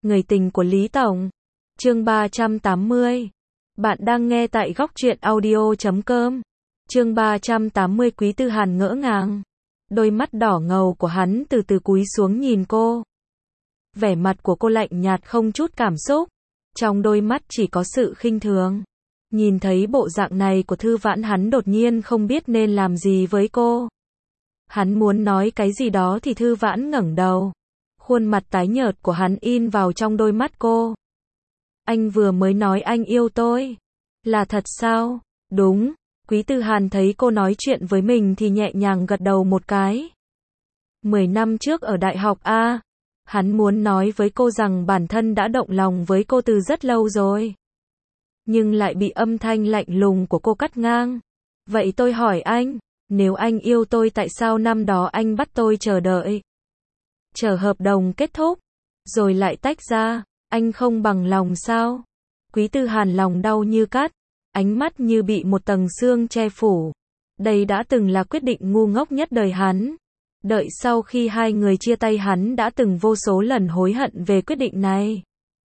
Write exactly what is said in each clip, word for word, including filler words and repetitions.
Người tình của Lý Tổng. Chương ba trăm tám mươi. Bạn đang nghe tại góc truyện audio chấm com. Chương ba trăm tám mươi. Quý Tư Hàn ngỡ ngàng. Đôi mắt đỏ ngầu của hắn từ từ cúi xuống nhìn cô. Vẻ mặt của cô lạnh nhạt không chút cảm xúc. Trong đôi mắt chỉ có sự khinh thường. Nhìn thấy bộ dạng này của Thư Vãn, hắn đột nhiên không biết nên làm gì với cô. Hắn muốn nói cái gì đó thì Thư Vãn ngẩng đầu. Khuôn mặt tái nhợt của hắn in vào trong đôi mắt cô. Anh vừa mới nói anh yêu tôi. Là thật sao? Đúng. Quý Tư Hàn thấy cô nói chuyện với mình thì nhẹ nhàng gật đầu một cái. Mười năm trước ở đại học A, hắn muốn nói với cô rằng bản thân đã động lòng với cô từ rất lâu rồi. Nhưng lại bị âm thanh lạnh lùng của cô cắt ngang. Vậy tôi hỏi anh, nếu anh yêu tôi tại sao năm đó anh bắt tôi chờ đợi? Chờ hợp đồng kết thúc, rồi lại tách ra, anh không bằng lòng sao? Quý Tư Hàn lòng đau như cắt, ánh mắt như bị một tầng sương che phủ. Đây đã từng là quyết định ngu ngốc nhất đời hắn. Đợi sau khi hai người chia tay hắn đã từng vô số lần hối hận về quyết định này.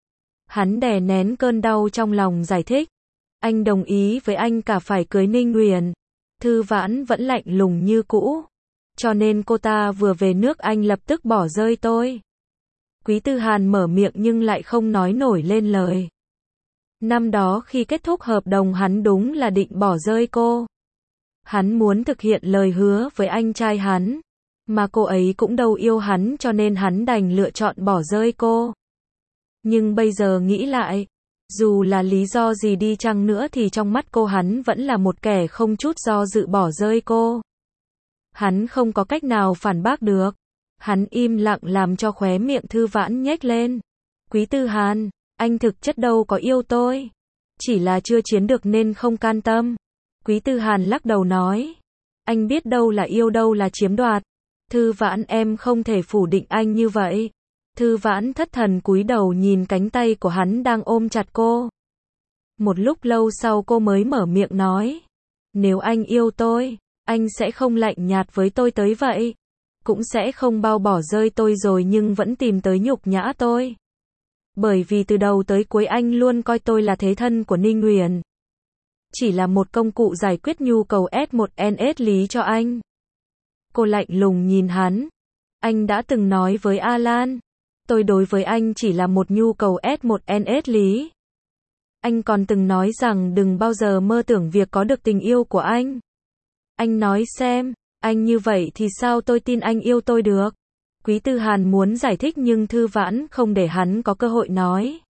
Hắn đè nén cơn đau trong lòng giải thích. Anh đồng ý với anh cả phải cưới Ninh Huyền. Thư Vãn vẫn lạnh lùng như cũ. Cho nên cô ta vừa về nước anh lập tức bỏ rơi tôi. Quý Tư Hàn mở miệng nhưng lại không nói nổi lên lời. Năm đó khi kết thúc hợp đồng hắn đúng là định bỏ rơi cô. Hắn muốn thực hiện lời hứa với anh trai hắn. Mà cô ấy cũng đâu yêu hắn cho nên hắn đành lựa chọn bỏ rơi cô. Nhưng bây giờ nghĩ lại, dù là lý do gì đi chăng nữa thì trong mắt cô hắn vẫn là một kẻ không chút do dự bỏ rơi cô. Hắn không có cách nào phản bác được. Hắn im lặng làm cho khóe miệng Thư Vãn nhếch lên. Quý Tư Hàn, anh thực chất đâu có yêu tôi. Chỉ là chưa chiến được nên không can tâm. Quý Tư Hàn lắc đầu nói. Anh biết đâu là yêu đâu là chiếm đoạt. Thư Vãn, em không thể phủ định anh như vậy. Thư Vãn thất thần cúi đầu nhìn cánh tay của hắn đang ôm chặt cô. Một lúc lâu sau cô mới mở miệng nói. Nếu anh yêu tôi, anh sẽ không lạnh nhạt với tôi tới vậy. Cũng sẽ không bao bỏ rơi tôi rồi nhưng vẫn tìm tới nhục nhã tôi. Bởi vì từ đầu tới cuối anh luôn coi tôi là thế thân của Ninh Huyền. Chỉ là một công cụ giải quyết nhu cầu S một N S lý cho anh. Cô lạnh lùng nhìn hắn. Anh đã từng nói với Alan. Tôi đối với anh chỉ là một nhu cầu S một N S lý. Anh còn từng nói rằng đừng bao giờ mơ tưởng việc có được tình yêu của anh. Anh nói xem, anh như vậy thì sao tôi tin anh yêu tôi được? Quý Tư Hàn muốn giải thích nhưng Thư Vãn không để hắn có cơ hội nói.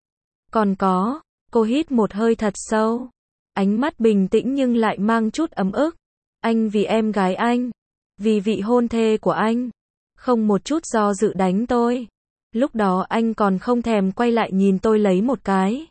Còn có, cô hít một hơi thật sâu. Ánh mắt bình tĩnh nhưng lại mang chút ấm ức. Anh vì em gái anh, vì vị hôn thê của anh, không một chút do dự đánh tôi. Lúc đó anh còn không thèm quay lại nhìn tôi lấy một cái.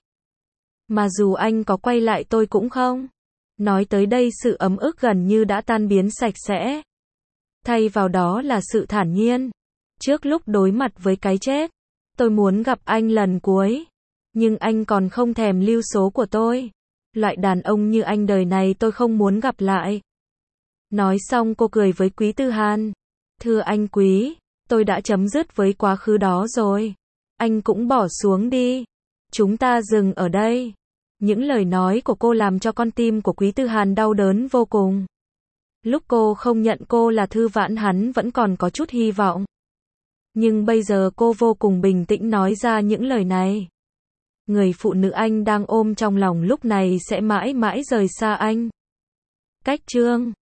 Mà dù anh có quay lại tôi cũng không. Nói tới đây sự ấm ức gần như đã tan biến sạch sẽ. Thay vào đó là sự thản nhiên. Trước lúc đối mặt với cái chết, tôi muốn gặp anh lần cuối. Nhưng anh còn không thèm lưu số của tôi. Loại đàn ông như anh đời này tôi không muốn gặp lại. Nói xong cô cười với Quý Tư Hàn. Thưa anh Quý, tôi đã chấm dứt với quá khứ đó rồi. Anh cũng bỏ xuống đi. Chúng ta dừng ở đây. Những lời nói của cô làm cho con tim của Quý Tư Hàn đau đớn vô cùng. Lúc cô không nhận cô là Thư Vãn hắn vẫn còn có chút hy vọng. Nhưng bây giờ cô vô cùng bình tĩnh nói ra những lời này. Người phụ nữ anh đang ôm trong lòng lúc này sẽ mãi mãi rời xa anh. Cách chương